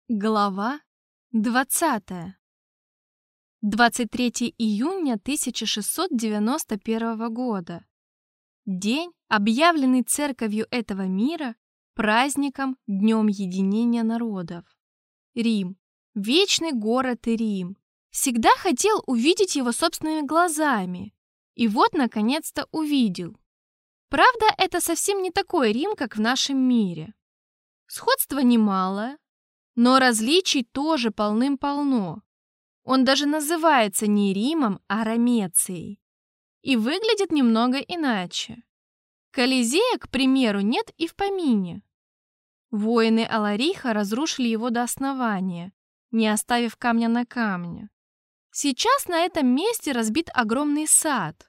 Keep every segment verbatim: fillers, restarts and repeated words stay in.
Глава двадцатая. двадцать третьего июня тысяча шестьсот девяносто первого года. День, объявленный церковью этого мира праздником Днем Единения Народов. Рим. Вечный город Рим. Всегда хотел увидеть его собственными глазами. И вот, наконец-то, увидел. Правда, это совсем не такой Рим, как в нашем мире. Сходство немалое, но различий тоже полным-полно. Он даже называется не Римом, а Рамецией. И выглядит немного иначе. Колизея, к примеру, нет и в помине. Воины Алариха разрушили его до основания, не оставив камня на камне. Сейчас на этом месте разбит огромный сад.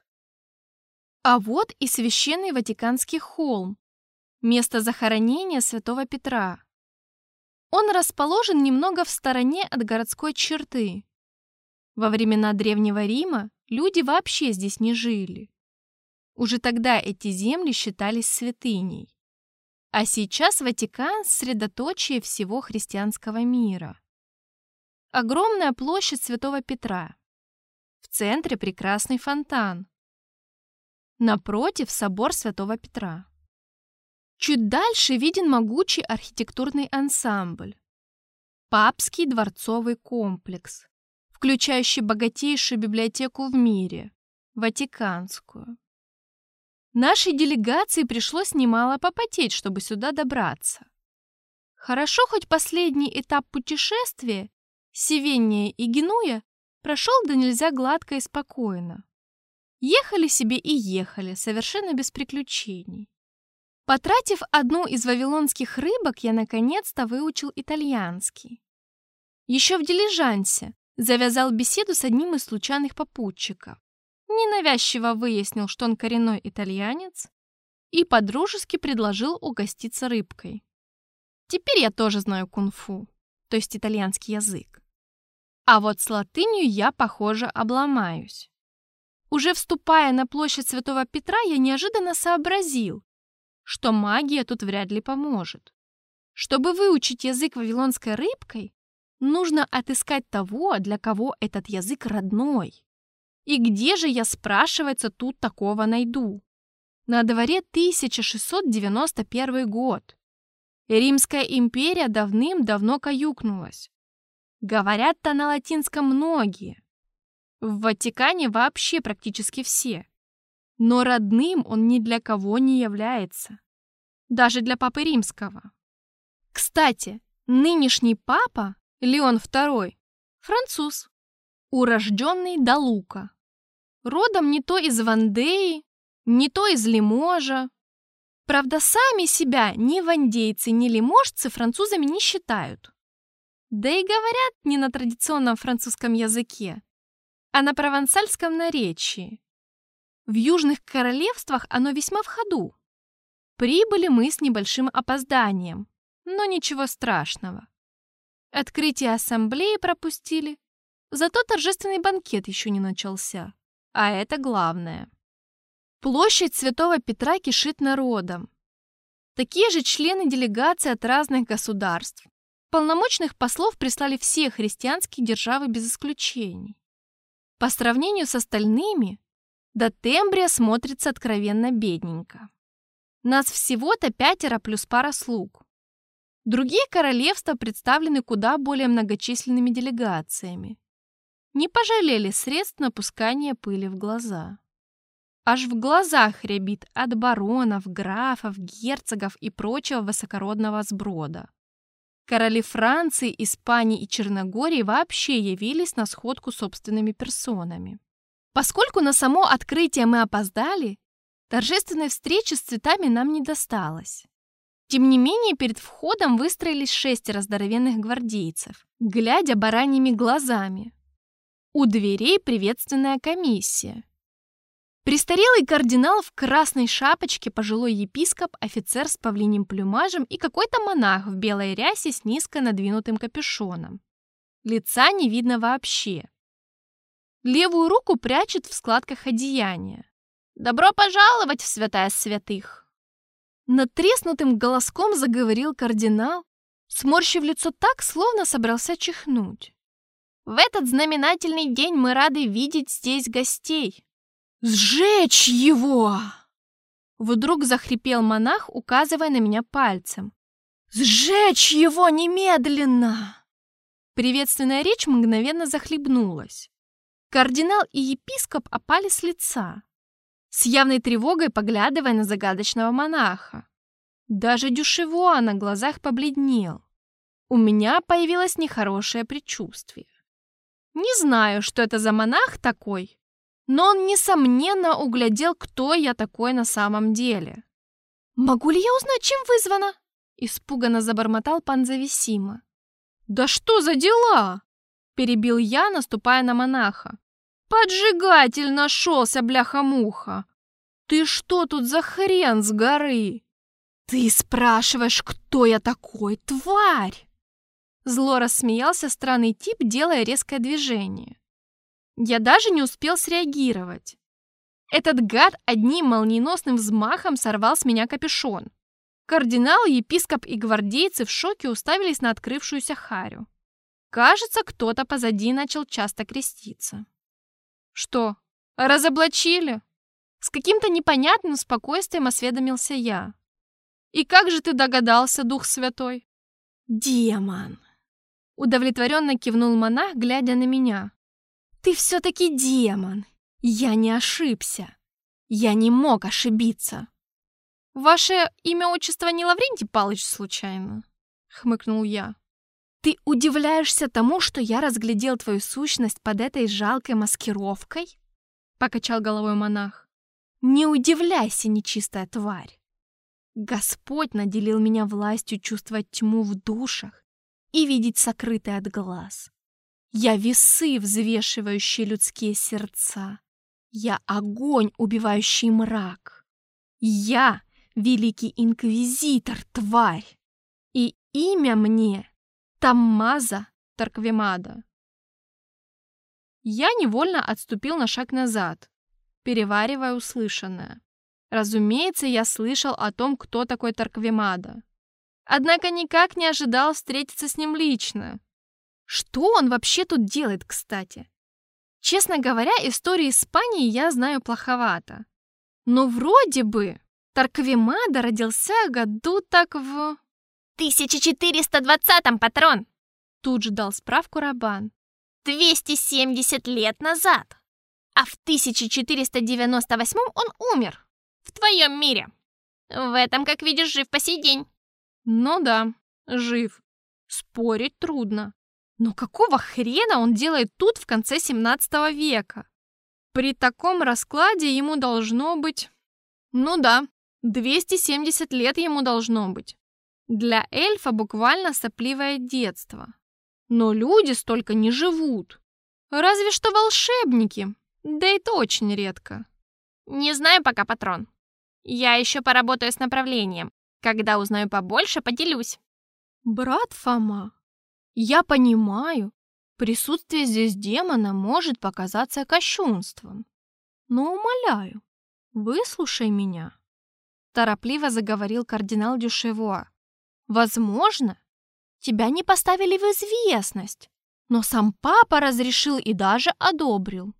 А вот и священный Ватиканский холм, место захоронения святого Петра. Он расположен немного в стороне от городской черты. Во времена Древнего Рима люди вообще здесь не жили. Уже тогда эти земли считались святыней. А сейчас Ватикан – средоточие всего христианского мира. Огромная площадь Святого Петра. В центре прекрасный фонтан. Напротив собор Святого Петра. Чуть дальше виден могучий архитектурный ансамбль. Папский дворцовый комплекс, включающий богатейшую библиотеку в мире – Ватиканскую. Нашей делегации пришлось немало попотеть, чтобы сюда добраться. Хорошо, хоть последний этап путешествия, Севенния и Генуя, прошел да нельзя гладко и спокойно. Ехали себе и ехали, совершенно без приключений. Потратив одну из вавилонских рыбок, я наконец-то выучил итальянский. Еще в дилижансе завязал беседу с одним из случайных попутчиков. Ненавязчиво выяснил, что он коренной итальянец, и подружески предложил угоститься рыбкой. Теперь я тоже знаю кунг-фу, то есть итальянский язык. А вот с латынью я, похоже, обломаюсь. Уже вступая на площадь Святого Петра, я неожиданно сообразил, что магия тут вряд ли поможет. Чтобы выучить язык вавилонской рыбкой, нужно отыскать того, для кого этот язык родной. И где же я, спрашивается, тут такого найду? На дворе тысяча шестьсот девяносто первый год. Римская империя давным-давно каюкнулась. Говорят-то на латинском многие. В Ватикане вообще практически все. Но родным он ни для кого не является. Даже для Папы Римского. Кстати, нынешний папа, Леон второй, француз, урожденный до Лука. Родом не то из Вандеи, не то из Лиможа. Правда, сами себя ни вандейцы, ни лиможцы французами не считают. Да и говорят не на традиционном французском языке, а на провансальском наречии. В южных королевствах оно весьма в ходу. Прибыли мы с небольшим опозданием, но ничего страшного. Открытие ассамблеи пропустили, зато торжественный банкет еще не начался, а это главное. Площадь Святого Петра кишит народом. Такие же члены делегаций от разных государств. Полномочных послов прислали все христианские державы без исключений. По сравнению с остальными, до Тембрия смотрится откровенно бедненько. Нас всего-то пятеро плюс пара слуг. Другие королевства представлены куда более многочисленными делегациями. Не пожалели средств на пускание пыли в глаза. Аж в глазах рябит от баронов, графов, герцогов и прочего высокородного сброда. Короли Франции, Испании и Черногории вообще явились на сходку собственными персонами. Поскольку на само открытие мы опоздали, торжественной встречи с цветами нам не досталось. Тем не менее, перед входом выстроились шестеро здоровенных гвардейцев, глядя бараньими глазами. У дверей приветственная комиссия. Престарелый кардинал в красной шапочке, пожилой епископ, офицер с павлиним плюмажем и какой-то монах в белой рясе с низко надвинутым капюшоном. Лица не видно вообще. Левую руку прячет в складках одеяния. «Добро пожаловать в святая святых!» Надтреснутым голоском заговорил кардинал, сморщив лицо так, словно собрался чихнуть. «В этот знаменательный день мы рады видеть здесь гостей». «Сжечь его!» Вдруг захрипел монах, указывая на меня пальцем. «Сжечь его немедленно!» Приветственная речь мгновенно захлебнулась. Кардинал и епископ опали с лица, с явной тревогой поглядывая на загадочного монаха. Даже Дюшевуа на глазах побледнел. У меня появилось нехорошее предчувствие. Не знаю, что это за монах такой, но он, несомненно, углядел, кто я такой на самом деле. «Могу ли я узнать, чем вызвано?» — испуганно забормотал пан Зависима. «Да что за дела?» — перебил я, наступая на монаха. «Поджигатель нашелся, бляха-муха! Ты что тут за хрен с горы?» «Ты спрашиваешь, кто я такой, тварь?» Зло рассмеялся странный тип, делая резкое движение. Я даже не успел среагировать. Этот гад одним молниеносным взмахом сорвал с меня капюшон. Кардинал, епископ и гвардейцы в шоке уставились на открывшуюся харю. Кажется, кто-то позади начал часто креститься. «Что, разоблачили?» С каким-то непонятным спокойствием осведомился я. «И как же ты догадался, Дух Святой?» «Демон!» Удовлетворенно кивнул монах, глядя на меня. «Ты все-таки демон! Я не ошибся! Я не мог ошибиться!» «Ваше имя, отчество не Лаврентий Палыч, случайно?» — хмыкнул я. «Ты удивляешься тому, что я разглядел твою сущность под этой жалкой маскировкой?» — покачал головой монах. «Не удивляйся, нечистая тварь! Господь наделил меня властью чувствовать тьму в душах и видеть сокрытое от глаз. Я весы, взвешивающие людские сердца. Я огонь, убивающий мрак. Я великий инквизитор, тварь. И имя мне Томмазо Торквемада». Я невольно отступил на шаг назад, переваривая услышанное. Разумеется, я слышал о том, кто такой Торквемада. Однако никак не ожидал встретиться с ним лично. Что он вообще тут делает, кстати? Честно говоря, истории Испании я знаю плоховато. Но вроде бы Торквемада родился году так в... тысяча четыреста двадцатом, патрон! Тут же дал справку Рабан. двести семьдесят лет назад. А в тысяча четыреста девяносто восьмом он умер. В твоем мире. В этом, как видишь, жив по сей день. Ну да, жив. Спорить трудно. Но какого хрена он делает тут в конце семнадцатого века? При таком раскладе ему должно быть... Ну да, двести семьдесят лет ему должно быть. Для эльфа буквально сопливое детство. Но люди столько не живут. Разве что волшебники. Да и то очень редко. Не знаю пока, патрон. Я еще поработаю с направлением. Когда узнаю побольше, поделюсь. Брат Фома, я понимаю, присутствие здесь демона может показаться кощунством. Но умоляю, выслушай меня. Торопливо заговорил кардинал Дюшевуа. Возможно, тебя не поставили в известность, но сам папа разрешил и даже одобрил.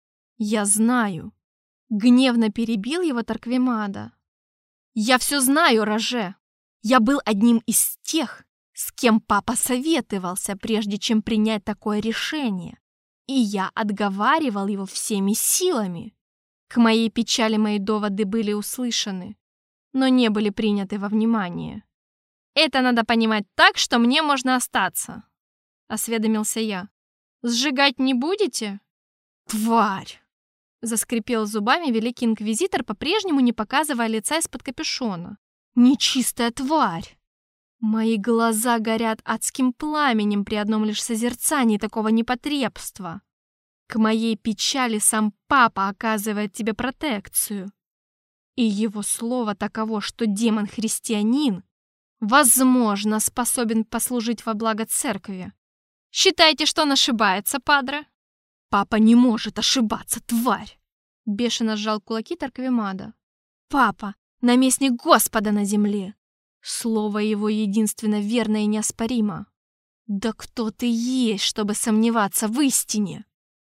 Я знаю. Гневно перебил его Торквемада. «Я все знаю, Роже. Я был одним из тех, с кем папа советовался, прежде чем принять такое решение, и я отговаривал его всеми силами. К моей печали мои доводы были услышаны, но не были приняты во внимание. Это надо понимать так, что мне можно остаться», — осведомился я. «Сжигать не будете?» «Тварь!» Заскрипел зубами великий инквизитор, по-прежнему не показывая лица из-под капюшона. «Нечистая тварь! Мои глаза горят адским пламенем при одном лишь созерцании такого непотребства. К моей печали сам папа оказывает тебе протекцию. И его слово таково, что демон-христианин, возможно, способен послужить во благо церкви. Считаете, что он ошибается, падре?» «Папа не может ошибаться, тварь!» Бешено сжал кулаки Торквемада. «Папа — наместник Господа на земле. Слово его единственно верно и неоспоримо. Да кто ты есть, чтобы сомневаться в истине?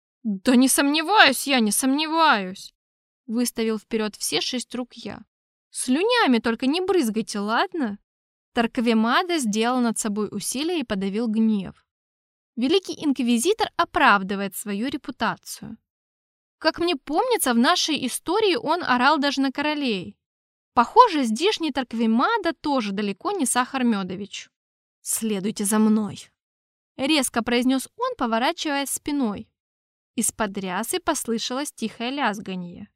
Да не сомневаюсь я, не сомневаюсь, выставил вперед все шесть рук я. Слюнями только не брызгайте, ладно? Торквемада сделал над собой усилие и подавил гнев. Великий инквизитор оправдывает свою репутацию. Как мне помнится, в нашей истории он орал даже на королей. Похоже, здешний Торквемада тоже далеко не Сахар-Медович. «Следуйте за мной», — резко произнес он, поворачиваясь спиной. Из-под рясы послышалось тихое лязганье.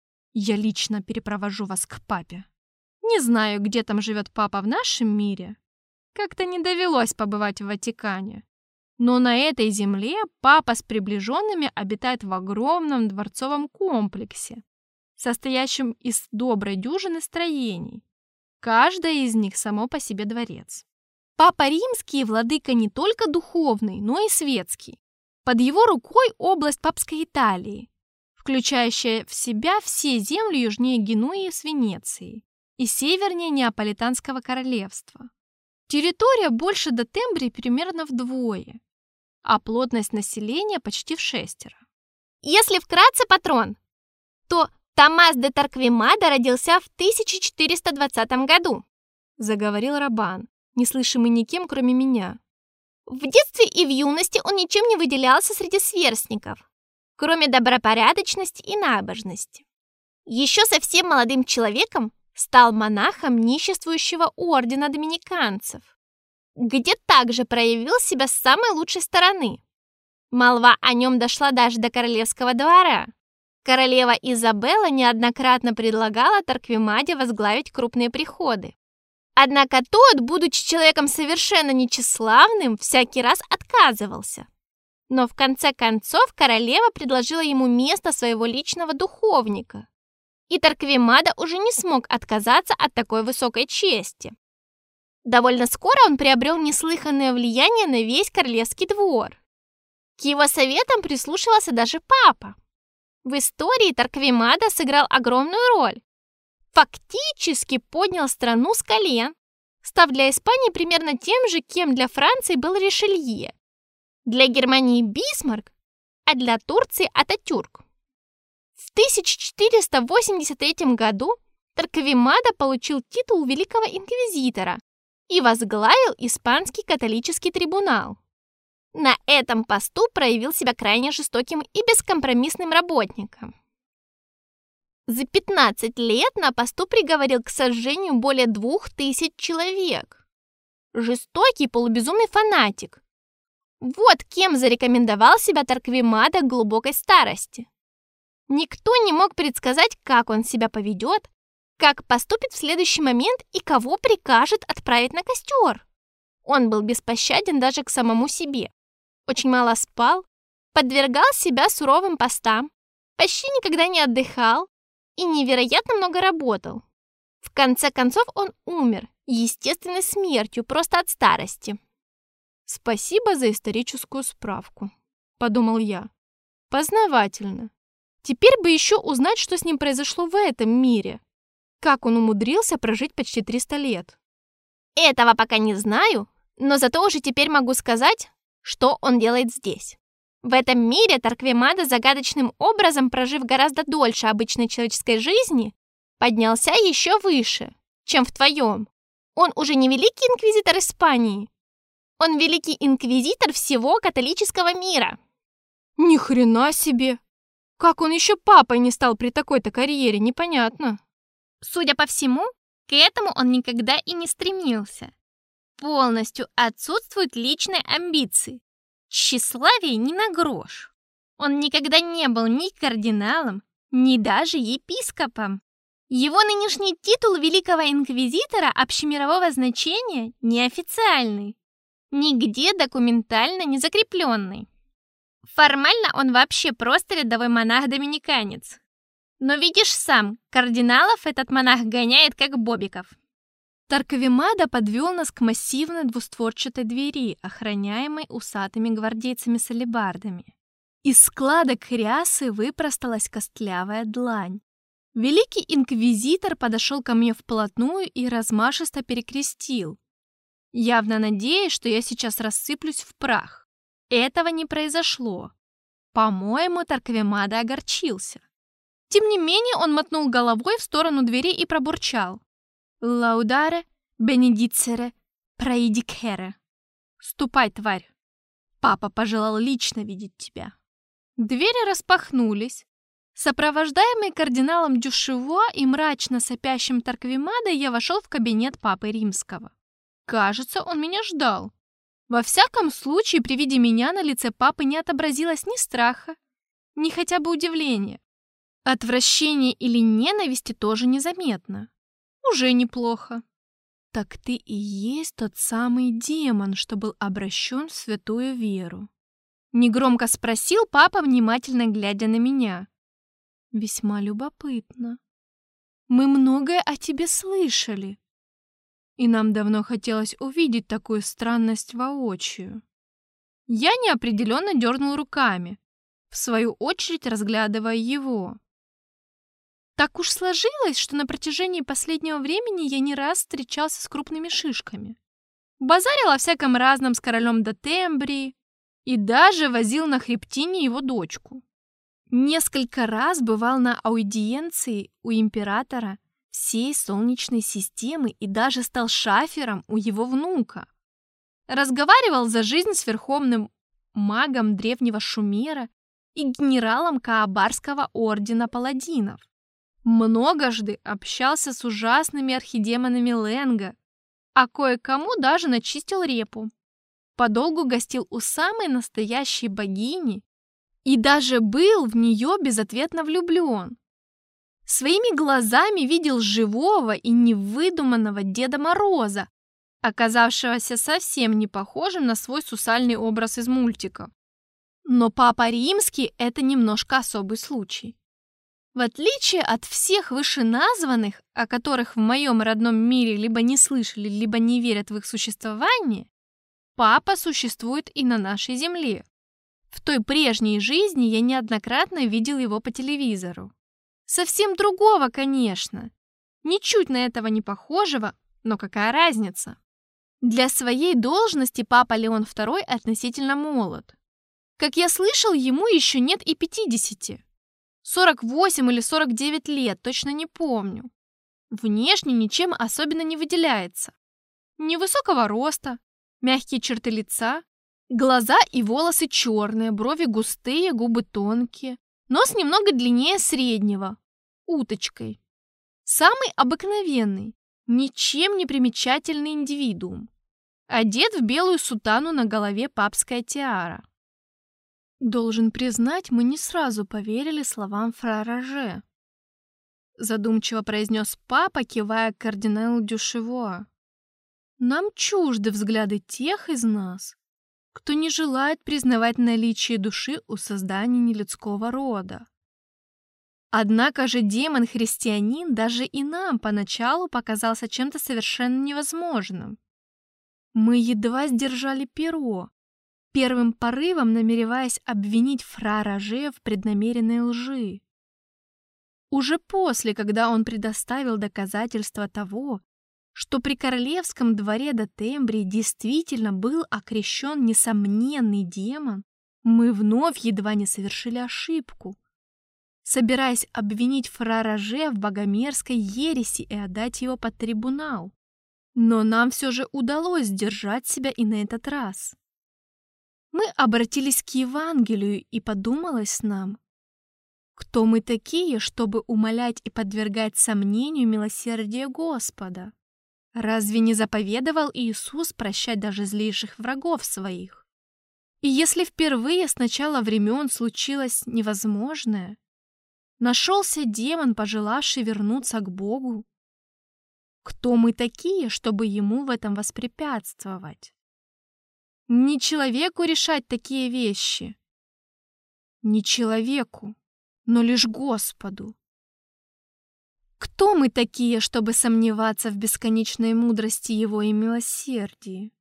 «Я лично перепровожу вас к папе. Не знаю, где там живет папа в нашем мире. Как-то не довелось побывать в Ватикане. Но на этой земле папа с приближенными обитает в огромном дворцовом комплексе, состоящем из доброй дюжины строений. Каждое из них само по себе дворец. Папа Римский владыка не только духовный, но и светский. Под его рукой область Папской Италии, включающая в себя все земли южнее Генуи с Венецией и севернее Неаполитанского королевства. Территория больше до Тембри примерно вдвое, а плотность населения почти в шестеро. Если вкратце, патрон, то Томас де Торквемада родился в тысяча четыреста двадцатом году, заговорил Рабан, не слышимый никем, кроме меня. В детстве и в юности он ничем не выделялся среди сверстников, кроме добропорядочности и набожности. Еще совсем молодым человеком стал монахом нищенствующего ордена доминиканцев, где также проявил себя с самой лучшей стороны. Молва о нем дошла даже до королевского двора. Королева Изабелла неоднократно предлагала Торквемаде возглавить крупные приходы. Однако тот, будучи человеком совершенно нечестивым, всякий раз отказывался. Но в конце концов королева предложила ему место своего личного духовника, и Торквемада уже не смог отказаться от такой высокой чести. Довольно скоро он приобрел неслыханное влияние на весь королевский двор. К его советам прислушивался даже папа. В истории Торквемада сыграл огромную роль. Фактически поднял страну с колен, став для Испании примерно тем же, кем для Франции был Ришелье, для Германии Бисмарк, а для Турции Ататюрк. В тысяча четыреста восемьдесят третьем году Торквемада получил титул великого инквизитора и возглавил испанский католический трибунал. На этом посту проявил себя крайне жестоким и бескомпромиссным работником. За пятнадцать лет на посту приговорил к сожжению более двух тысяч человек. Жестокий полубезумный фанатик. Вот кем зарекомендовал себя Торквемада к глубокой старости. Никто не мог предсказать, как он себя поведет, как поступит в следующий момент и кого прикажет отправить на костер. Он был беспощаден даже к самому себе. Очень мало спал, подвергал себя суровым постам, почти никогда не отдыхал и невероятно много работал. В конце концов он умер естественной смертью, просто от старости. «Спасибо за историческую справку», — подумал я. «Познавательно. Теперь бы еще узнать, что с ним произошло в этом мире. Как он умудрился прожить почти триста лет?» Этого пока не знаю, но зато уже теперь могу сказать, что он делает здесь. В этом мире Торквемада, загадочным образом прожив гораздо дольше обычной человеческой жизни, поднялся еще выше, чем в твоем. Он уже не великий инквизитор Испании. Он великий инквизитор всего католического мира. Ни хрена себе! Как он еще папой не стал при такой-то карьере, непонятно. Судя по всему, к этому он никогда и не стремился. Полностью отсутствуют личные амбиции. Тщеславие ни на грош. Он никогда не был ни кардиналом, ни даже епископом. Его нынешний титул великого инквизитора общемирового значения неофициальный, нигде документально не закрепленный. Формально он вообще просто рядовой монах-доминиканец. Но видишь сам, кардиналов этот монах гоняет как бобиков. Торквемада подвел нас к массивной двустворчатой двери, охраняемой усатыми гвардейцами с алебардами. Из складок рясы выпросталась костлявая длань. Великий инквизитор подошел ко мне вплотную и размашисто перекрестил, явно надеясь, что я сейчас рассыплюсь в прах. Этого не произошло. По-моему, Торквемада огорчился. Тем не менее, он мотнул головой в сторону двери и пробурчал: «Лаударе, бенедицере, проидикере». «Ступай, тварь. Папа пожелал лично видеть тебя». Двери распахнулись. Сопровождаемый кардиналом Дюшево и мрачно сопящим Торквемадой, я вошел в кабинет папы Римского. Кажется, он меня ждал. Во всяком случае, при виде меня на лице папы не отобразилось ни страха, ни хотя бы удивления. Отвращения или ненависти тоже незаметно. Уже неплохо. Так ты и есть тот самый демон, что был обращен в святую веру? Негромко спросил папа, внимательно глядя на меня. Весьма любопытно. Мы многое о тебе слышали, и нам давно хотелось увидеть такую странность воочию. Я неопределенно дернул руками, в свою очередь разглядывая его. Так уж сложилось, что на протяжении последнего времени я не раз встречался с крупными шишками. Базарил о всяком разном с королем до Тембрии и даже возил на хребтине его дочку. Несколько раз бывал на аудиенции у императора всей Солнечной системы и даже стал шафером у его внука. Разговаривал за жизнь с верховным магом древнего Шумера и генералом Каабарского ордена паладинов. Многожды общался с ужасными архидемонами Ленга, а кое-кому даже начистил репу. Подолгу гостил у самой настоящей богини и даже был в нее безответно влюблен. Своими глазами видел живого и невыдуманного Деда Мороза, оказавшегося совсем не похожим на свой сусальный образ из мультиков. Но Папа Римский — это немножко особый случай. В отличие от всех вышеназванных, о которых в моем родном мире либо не слышали, либо не верят в их существование, Папа существует и на нашей земле. В той прежней жизни я неоднократно видел его по телевизору. Совсем другого, конечно. Ничуть на этого не похожего, но какая разница? Для своей должности папа Леон второй относительно молод. Как я слышал, ему еще нет и пятидесяти. сорок восемь или сорок девять лет, точно не помню. Внешне ничем особенно не выделяется. Невысокого роста, мягкие черты лица, глаза и волосы черные, брови густые, губы тонкие, нос немного длиннее среднего, уточкой. Самый обыкновенный, ничем не примечательный индивидуум. Одет в белую сутану, на голове папская тиара. Должен признать, мы не сразу поверили словам фра Роже, задумчиво произнес папа, кивая к кардиналу Дюшево. Нам чужды взгляды тех из нас, кто не желает признавать наличие души у создания нелюдского рода. Однако же демон-христианин даже и нам поначалу показался чем-то совершенно невозможным. Мы едва сдержали перо, первым порывом намереваясь обвинить фра Роже в преднамеренной лжи. Уже после, когда он предоставил доказательства того, что при королевском дворе до Тембрии действительно был окрещен несомненный демон, мы вновь едва не совершили ошибку, собираясь обвинить фра Роже в богомерзкой ереси и отдать его под трибунал. Но нам все же удалось сдержать себя и на этот раз. Мы обратились к Евангелию, и подумалось нам, кто мы такие, чтобы умалять и подвергать сомнению милосердие Господа? Разве не заповедовал Иисус прощать даже злейших врагов своих? И если впервые с начала времен случилось невозможное, нашелся демон, пожелавший вернуться к Богу, кто мы такие, чтобы ему в этом воспрепятствовать? Не человеку решать такие вещи. Не человеку, но лишь Господу. Кто мы такие, чтобы сомневаться в бесконечной мудрости Его и милосердии?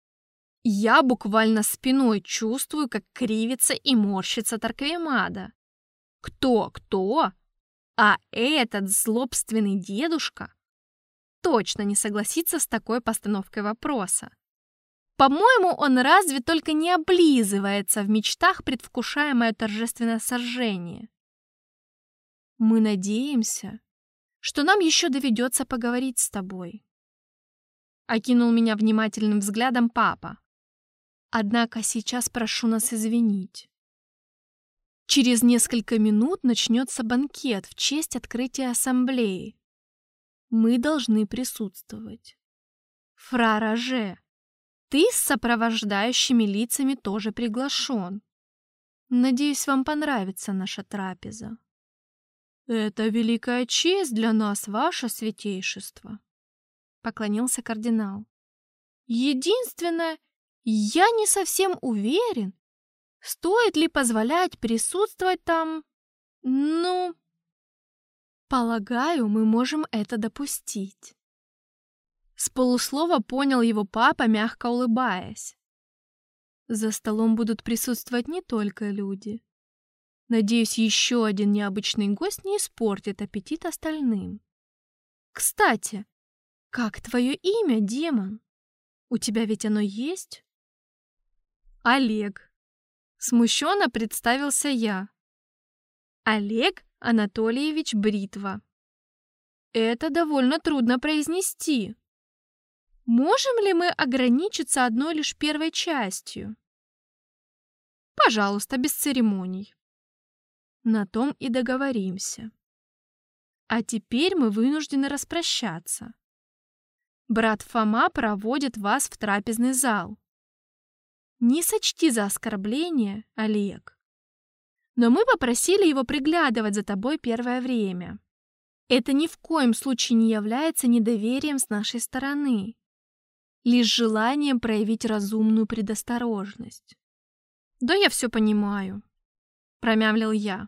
Я буквально спиной чувствую, как кривится и морщится Торквемада. Кто, кто? А этот злобственный дедушка точно не согласится с такой постановкой вопроса. По-моему, он разве только не облизывается в мечтах, предвкушая мое торжественное сожжение. Мы надеемся, что нам еще доведется поговорить с тобой. Окинул меня внимательным взглядом папа. Однако сейчас прошу нас извинить. Через несколько минут начнется банкет в честь открытия ассамблеи. Мы должны присутствовать. Фра Роже, ты с сопровождающими лицами тоже приглашен. Надеюсь, вам понравится наша трапеза. Это великая честь для нас, ваше святейшество, поклонился кардинал. Единственное, я не совсем уверен, стоит ли позволять присутствовать там, ну... Полагаю, мы можем это допустить. С полуслова понял его папа, мягко улыбаясь. За столом будут присутствовать не только люди. Надеюсь, еще один необычный гость не испортит аппетит остальным. Кстати, как твое имя, демон? У тебя ведь оно есть? Олег. Смущенно представился я. Олег Анатольевич Бритва. Это довольно трудно произнести. Можем ли мы ограничиться одной лишь первой частью? Пожалуйста, без церемоний. На том и договоримся. А теперь мы вынуждены распрощаться. Брат Фома проводит вас в трапезный зал. Не сочти за оскорбление, Олег. Но мы попросили его приглядывать за тобой первое время. Это ни в коем случае не является недоверием с нашей стороны, лишь желанием проявить разумную предосторожность. Да я все понимаю, промямлил я.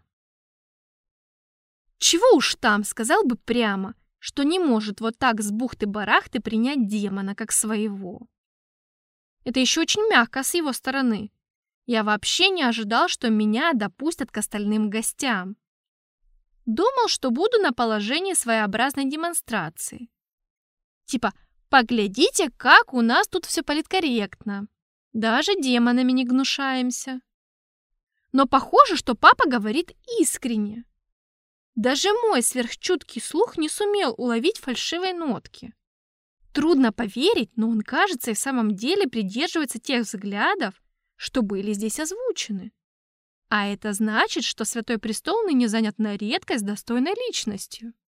Чего уж там, сказал бы прямо, что не может вот так с бухты-барахты принять демона как своего. Это еще очень мягко с его стороны. Я вообще не ожидал, что меня допустят к остальным гостям. Думал, что буду на положении своеобразной демонстрации. Типа, поглядите, как у нас тут все политкорректно. Даже демонами не гнушаемся. Но похоже, что папа говорит искренне. Даже мой сверхчуткий слух не сумел уловить фальшивой нотки. Трудно поверить, но он, кажется, и в самом деле придерживается тех взглядов, что были здесь озвучены. А это значит, что Святой Престол ныне занят на редкость достойной личностью.